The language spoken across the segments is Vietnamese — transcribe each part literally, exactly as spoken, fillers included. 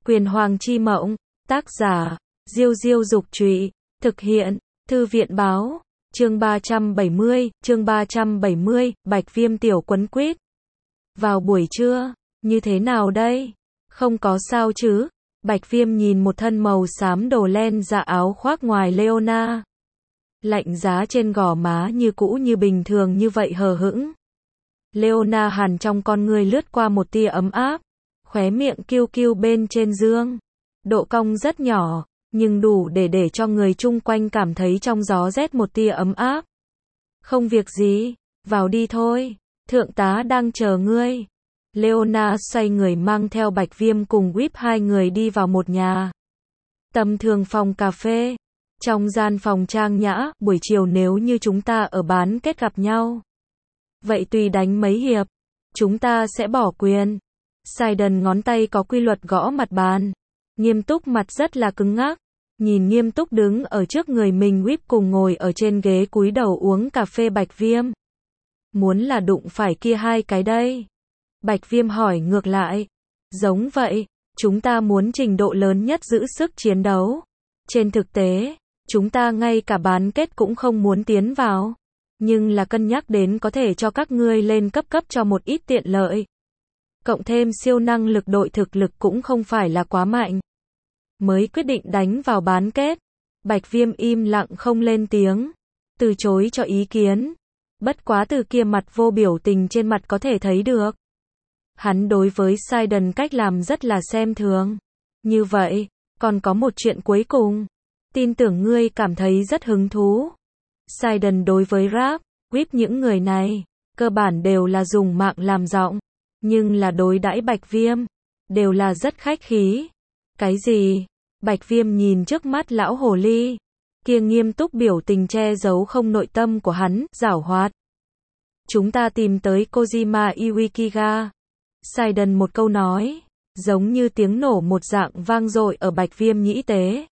Quyền Hoàng chi mộng, tác giả, Diêu Diêu Dục Trụy, thực hiện, Thư viện Báo, chương ba trăm bảy mươi, chương ba trăm bảy mươi, Bạch Viêm tiểu quấn quýt. Vào buổi trưa, như thế nào đây? Không có sao chứ? Bạch Viêm nhìn một thân màu xám đồ len dạ áo khoác ngoài Leona. Lạnh giá trên gò má như cũ như bình thường như vậy hờ hững. Leona hằn trong con người lướt qua một tia ấm áp, khóe miệng kiêu kiêu bên trên dương. Độ cong rất nhỏ, nhưng đủ để để cho người chung quanh cảm thấy trong gió rét một tia ấm áp. Không việc gì, vào đi thôi, thượng tá đang chờ ngươi. Leona xoay người mang theo Bạch Viêm cùng Whip hai người đi vào một nhà tầm thường phòng cà phê. Trong gian phòng trang nhã, buổi chiều nếu như chúng ta ở bán kết gặp nhau, vậy tùy đánh mấy hiệp, chúng ta sẽ bỏ quyền. Sidon ngón tay có quy luật gõ mặt bàn, nghiêm túc, mặt rất là cứng ngắc, nhìn nghiêm túc đứng ở trước người mình. Whip cùng ngồi ở trên ghế cúi đầu uống cà phê. Bạch Viêm, muốn là đụng phải kia hai cái đây? Bạch Viêm hỏi ngược lại. Giống vậy, chúng ta muốn trình độ lớn nhất giữ sức chiến đấu. Trên thực tế, chúng ta ngay cả bán kết cũng không muốn tiến vào, nhưng là cân nhắc đến có thể cho các ngươi lên cấp cấp cho một ít tiện lợi. Cộng thêm siêu năng lực đội thực lực cũng không phải là quá mạnh, mới quyết định đánh vào bán kết. Bạch Viêm im lặng không lên tiếng, từ chối cho ý kiến. Bất quá từ kia mặt vô biểu tình trên mặt có thể thấy được, hắn đối với Sidon cách làm rất là xem thường. Như vậy, còn có một chuyện cuối cùng, tin tưởng ngươi cảm thấy rất hứng thú. Sidon đối với Rap, Whip những người này, cơ bản đều là dùng mạng làm giọng, nhưng là đối đãi Bạch Viêm, đều là rất khách khí. Cái gì? Bạch Viêm nhìn trước mắt lão hồ ly, kia nghiêm túc biểu tình che giấu không nội tâm của hắn, giảo hoạt. Chúng ta tìm tới Kojima Iwaikiga. Sidon một câu nói, giống như tiếng nổ một dạng vang dội ở Bạch Viêm nhĩ tế.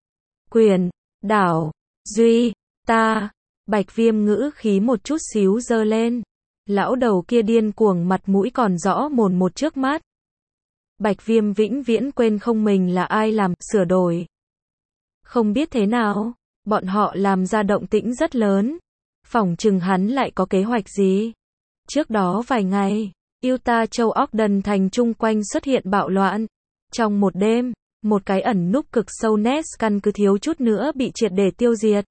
Quyền, đảo, duy, ta. Bạch Viêm ngữ khí một chút xíu dơ lên. Lão đầu kia điên cuồng mặt mũi còn rõ mồn một trước mắt. Bạch Viêm vĩnh viễn quên không mình là ai làm, sửa đổi. Không biết thế nào, bọn họ làm ra động tĩnh rất lớn. Phỏng chừng hắn lại có kế hoạch gì. Trước đó vài ngày, Utah châu Ogden thành chung quanh xuất hiện bạo loạn. Trong một đêm, một cái ẩn núp cực sâu Nest căn cứ thiếu chút nữa bị triệt để tiêu diệt.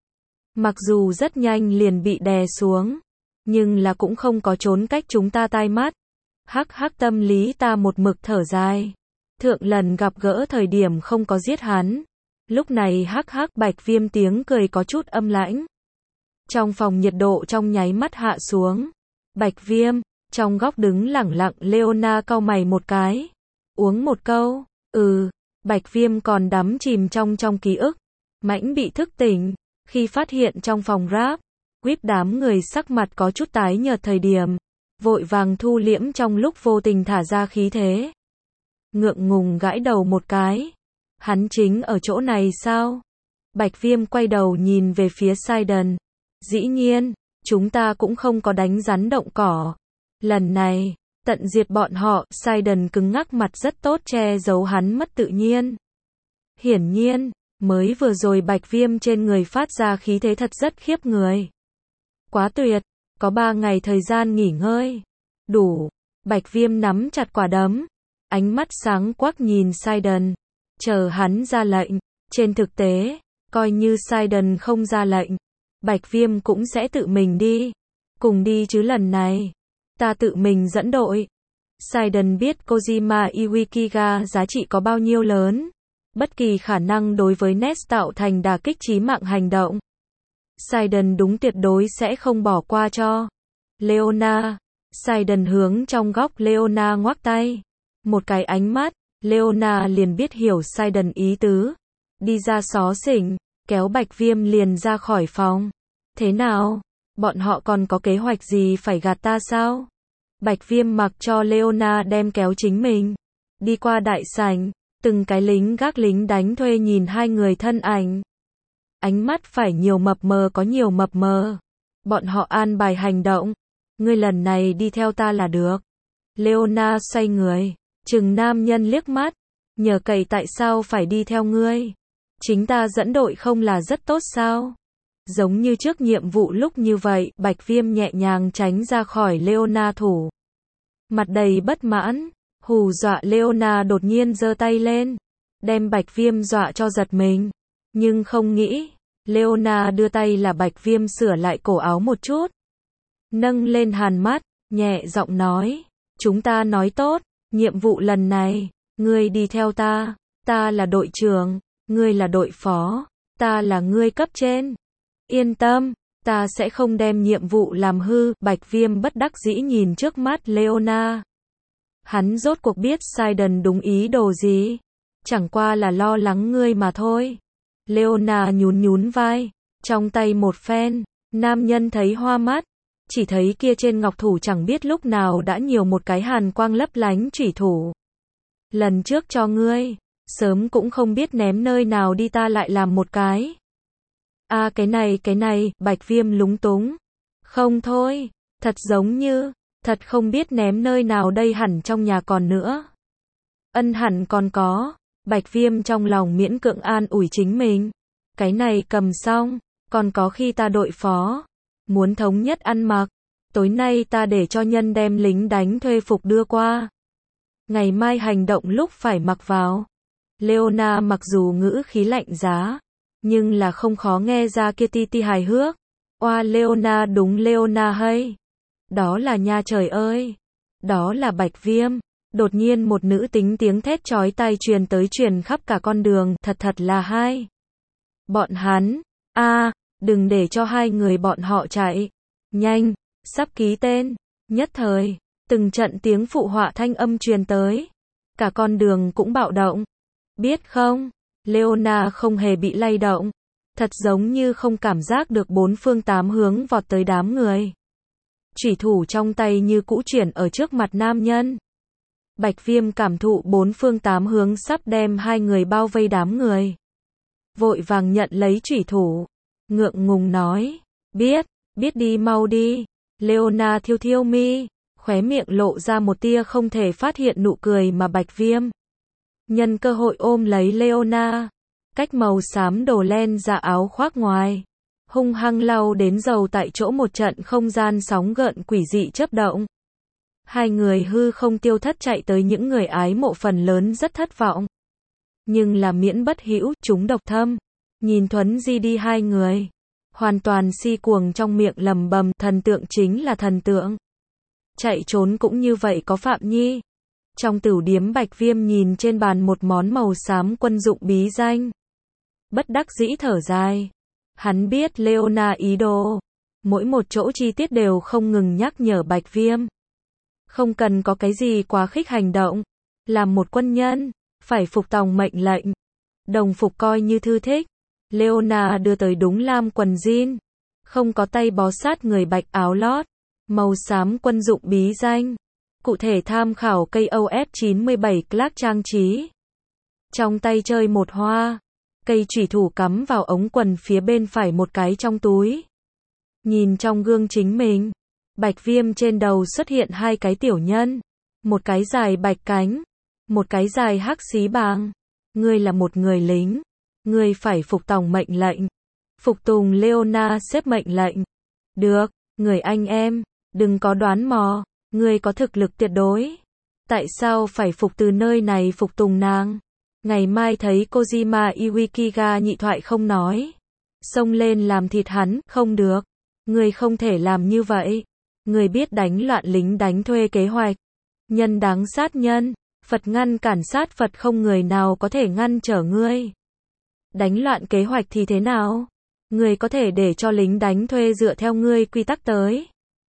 Mặc dù rất nhanh liền bị đè xuống, nhưng là cũng không có trốn cách chúng ta tai mắt. Hắc hắc, tâm lý ta một mực thở dài. Thượng lần gặp gỡ thời điểm không có giết hắn. Lúc này hắc hắc, Bạch Viêm tiếng cười có chút âm lãnh. Trong phòng nhiệt độ trong nháy mắt hạ xuống. Bạch Viêm, trong góc đứng lẳng lặng Leona cau mày một cái. Uống một câu, ừ. Bạch Viêm còn đắm chìm trong trong ký ức. Mãnh bị thức tỉnh, khi phát hiện trong phòng Rap, Whip đám người sắc mặt có chút tái nhợt thời điểm, vội vàng thu liễm trong lúc vô tình thả ra khí thế. Ngượng ngùng gãi đầu một cái. Hắn chính ở chỗ này sao? Bạch Viêm quay đầu nhìn về phía Sidon. Dĩ nhiên, chúng ta cũng không có đánh rắn động cỏ. Lần này, tận diệt bọn họ. Sidon cứng ngắc mặt rất tốt che giấu hắn mất tự nhiên. Hiển nhiên, mới vừa rồi Bạch Viêm trên người phát ra khí thế thật rất khiếp người. Quá tuyệt, có ba ngày thời gian nghỉ ngơi. Đủ. Bạch Viêm nắm chặt quả đấm, ánh mắt sáng quắc nhìn Sidon, chờ hắn ra lệnh. Trên thực tế, coi như Sidon không ra lệnh, Bạch Viêm cũng sẽ tự mình đi. Cùng đi chứ, lần này ta tự mình dẫn đội. Sidon biết Kojima Iwaikiga giá trị có bao nhiêu lớn. Bất kỳ khả năng đối với Nest tạo thành đả kích chí mạng hành động, Sidon đúng tuyệt đối sẽ không bỏ qua cho. Leona. Sidon hướng trong góc Leona ngoắc tay. Một cái ánh mắt, Leona liền biết hiểu Sidon ý tứ. Đi ra xó xỉnh, kéo Bạch Viêm liền ra khỏi phòng. Thế nào? Bọn họ còn có kế hoạch gì phải gạt ta sao? Bạch Viêm mặc cho Leona đem kéo chính mình. Đi qua đại sảnh, từng cái lính gác lính đánh thuê nhìn hai người thân ảnh. Ánh mắt phải nhiều mập mờ có nhiều mập mờ. Bọn họ an bài hành động. Ngươi lần này đi theo ta là được. Leona xoay người, chừng nam nhân liếc mắt. Nhờ cậy tại sao phải đi theo ngươi? Chính ta dẫn đội không là rất tốt sao? Giống như trước nhiệm vụ lúc như vậy, Bạch Viêm nhẹ nhàng tránh ra khỏi Leona thủ. Mặt đầy bất mãn, hù dọa Leona đột nhiên giơ tay lên, đem Bạch Viêm dọa cho giật mình. Nhưng không nghĩ, Leona đưa tay là Bạch Viêm sửa lại cổ áo một chút. Nâng lên hàn mắt, nhẹ giọng nói, chúng ta nói tốt, nhiệm vụ lần này, ngươi đi theo ta, ta là đội trưởng, ngươi là đội phó, ta là ngươi cấp trên. Yên tâm, ta sẽ không đem nhiệm vụ làm hư. Bạch Viêm bất đắc dĩ nhìn trước mắt Leona. Hắn rốt cuộc biết Sidon đúng ý đồ gì, chẳng qua là lo lắng ngươi mà thôi. Leona nhún nhún vai, trong tay một phen, nam nhân thấy hoa mắt, chỉ thấy kia trên ngọc thủ chẳng biết lúc nào đã nhiều một cái hàn quang lấp lánh chủy thủ. Lần trước cho ngươi, sớm cũng không biết ném nơi nào đi ta lại làm một cái. A à, cái này cái này, Bạch Viêm lúng túng. Không thôi, thật giống như, thật không biết ném nơi nào đây, hẳn trong nhà còn nữa. Ân hẳn còn có, Bạch Viêm trong lòng miễn cưỡng an ủi chính mình. Cái này cầm xong, còn có khi ta đội phó, muốn thống nhất ăn mặc, tối nay ta để cho nhân đem lính đánh thuê phục đưa qua. Ngày mai hành động lúc phải mặc vào. Leona mặc dù ngữ khí lạnh giá, nhưng là không khó nghe ra kia ti ti hài hước. Oa Leona đúng Leona hay. Đó là nha trời ơi. Đó là Bạch Viêm. Đột nhiên một nữ tính tiếng thét chói tai truyền tới truyền khắp cả con đường, thật thật là hay. Bọn hắn, a à, đừng để cho hai người bọn họ chạy. Nhanh, sắp ký tên. Nhất thời, từng trận tiếng phụ họa thanh âm truyền tới. Cả con đường cũng bạo động. Biết không, Leona không hề bị lay động. Thật giống như không cảm giác được bốn phương tám hướng vọt tới đám người. Chủy thủ trong tay như cũ chuyển ở trước mặt nam nhân. Bạch Viêm cảm thụ bốn phương tám hướng sắp đem hai người bao vây đám người. Vội vàng nhận lấy chủy thủ. Ngượng ngùng nói, biết, biết đi mau đi. Leona thiêu thiêu mi, khóe miệng lộ ra một tia không thể phát hiện nụ cười mà Bạch Viêm. Nhân cơ hội ôm lấy Leona, cách màu xám đồ len ra áo khoác ngoài. Hung hăng lau đến dầu tại chỗ, một trận không gian sóng gợn quỷ dị chớp động. Hai người hư không tiêu thất chạy tới, những người ái mộ phần lớn rất thất vọng. Nhưng là miễn bất hữu, chúng độc thâm. Nhìn Thuấn Di đi hai người, hoàn toàn si cuồng, trong miệng lầm bầm, thần tượng chính là thần tượng. Chạy trốn cũng như vậy có phạm nhi. Trong tửu điếm Bạch Viêm nhìn trên bàn một món màu xám quân dụng bí danh. Bất đắc dĩ thở dài. Hắn biết Leona ý đồ. Mỗi một chỗ chi tiết đều không ngừng nhắc nhở Bạch Viêm. Không cần có cái gì quá khích hành động. Làm một quân nhân, phải phục tòng mệnh lệnh. Đồng phục coi như thư thích. Leona đưa tới đúng lam quần jean. Không có tay bó sát người, bạch áo lót. Màu xám quân dụng bí danh. Cụ thể tham khảo cây O F chín mươi bảy Clark trang trí. Trong tay chơi một hoa. Cây chủy thủ cắm vào ống quần phía bên phải, một cái trong túi. Nhìn trong gương chính mình. Bạch Viêm trên đầu xuất hiện hai cái tiểu nhân. Một cái dài bạch cánh. Một cái dài hắc xí bàng. Ngươi là một người lính. Ngươi phải phục tòng mệnh lệnh. Phục tùng. Leona xếp mệnh lệnh. Được, người anh em, đừng có đoán mò. Ngươi có thực lực tuyệt đối. Tại sao phải phục từ nơi này phục tùng nàng? Ngày mai thấy Kojima Iwaikiga nhị thoại không nói. Xông lên làm thịt hắn, không được. Ngươi không thể làm như vậy. Ngươi biết đánh loạn lính đánh thuê kế hoạch. Nhân đáng sát nhân. Phật ngăn cản sát Phật, không người nào có thể ngăn trở ngươi. Đánh loạn kế hoạch thì thế nào? Ngươi có thể để cho lính đánh thuê dựa theo ngươi quy tắc tới.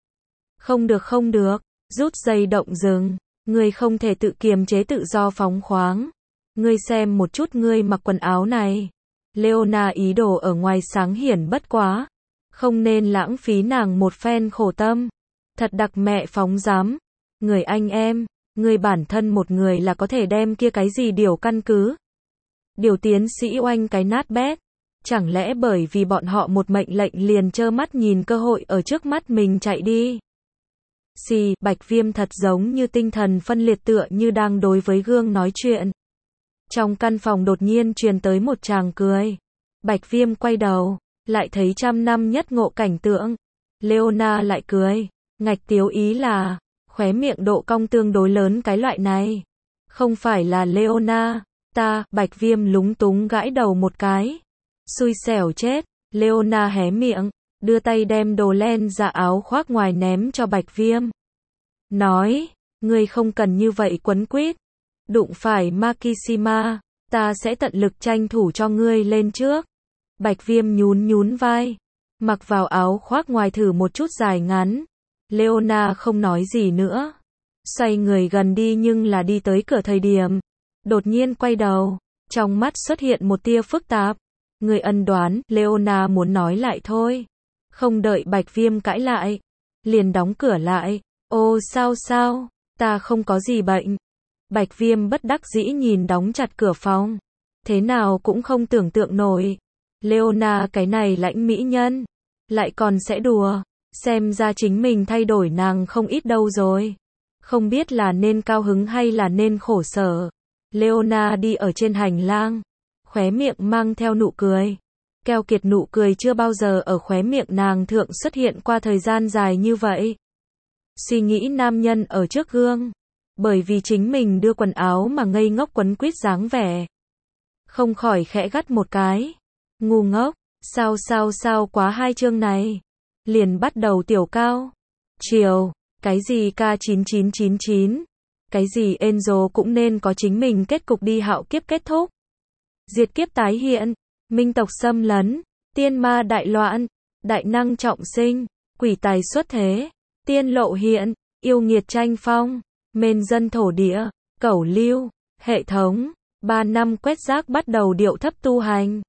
Không được không được. Rút dây động rừng. Ngươi không thể tự kiềm chế tự do phóng khoáng. Ngươi xem một chút ngươi mặc quần áo này. Leona ý đồ ở ngoài sáng hiển bất quá. Không nên lãng phí nàng một phen khổ tâm. Thật đặc mẹ phóng dám. Người anh em, ngươi bản thân một người là có thể đem kia cái gì điều căn cứ. Điều tiến sĩ oanh cái nát bét. Chẳng lẽ bởi vì bọn họ một mệnh lệnh liền trơ mắt nhìn cơ hội ở trước mắt mình chạy đi? Xì, Bạch Viêm thật giống như tinh thần phân liệt, tựa như đang đối với gương nói chuyện. Trong căn phòng đột nhiên truyền tới một tràng cười. Bạch Viêm quay đầu, lại thấy trăm năm nhất ngộ cảnh tượng. Leona lại cười, ngạch tiếu ý là, khóe miệng độ cong tương đối lớn cái loại này. Không phải là Leona, ta, Bạch Viêm lúng túng gãi đầu một cái. Xui xẻo chết, Leona hé miệng, đưa tay đem đồ len dạ áo khoác ngoài ném cho Bạch Viêm. Nói, ngươi không cần như vậy quấn quýt. Đụng phải Makishima, ta sẽ tận lực tranh thủ cho ngươi lên trước. Bạch Viêm nhún nhún vai, mặc vào áo khoác ngoài thử một chút dài ngắn. Leona không nói gì nữa, xoay người gần đi, nhưng là đi tới cửa thời điểm, đột nhiên quay đầu, trong mắt xuất hiện một tia phức tạp. Người ân đoán, Leona muốn nói lại thôi. Không đợi Bạch Viêm cãi lại, liền đóng cửa lại. Ô sao sao, ta không có gì bệnh. Bạch Viêm bất đắc dĩ nhìn đóng chặt cửa phòng. Thế nào cũng không tưởng tượng nổi. Leona cái này lãnh mỹ nhân, lại còn sẽ đùa. Xem ra chính mình thay đổi nàng không ít đâu rồi. Không biết là nên cao hứng hay là nên khổ sở. Leona đi ở trên hành lang, khóe miệng mang theo nụ cười. Keo kiệt nụ cười chưa bao giờ ở khóe miệng nàng thượng xuất hiện qua thời gian dài như vậy. Suy nghĩ nam nhân ở trước gương, bởi vì chính mình đưa quần áo mà ngây ngốc quấn quýt dáng vẻ. Không khỏi khẽ gắt một cái. Ngu ngốc, sao sao sao quá hai chương này. Liền bắt đầu tiểu cao. Chiều, cái gì K chín chín chín chín, cái gì Angel cũng nên có chính mình kết cục đi, hạo kiếp kết thúc. Diệt kiếp tái hiện, minh tộc xâm lấn, tiên ma đại loạn, đại năng trọng sinh, quỷ tài xuất thế, tiên lộ hiện, yêu nghiệt tranh phong, mên dân thổ địa, cẩu lưu, hệ thống, ba năm quét rác bắt đầu điệu thấp tu hành.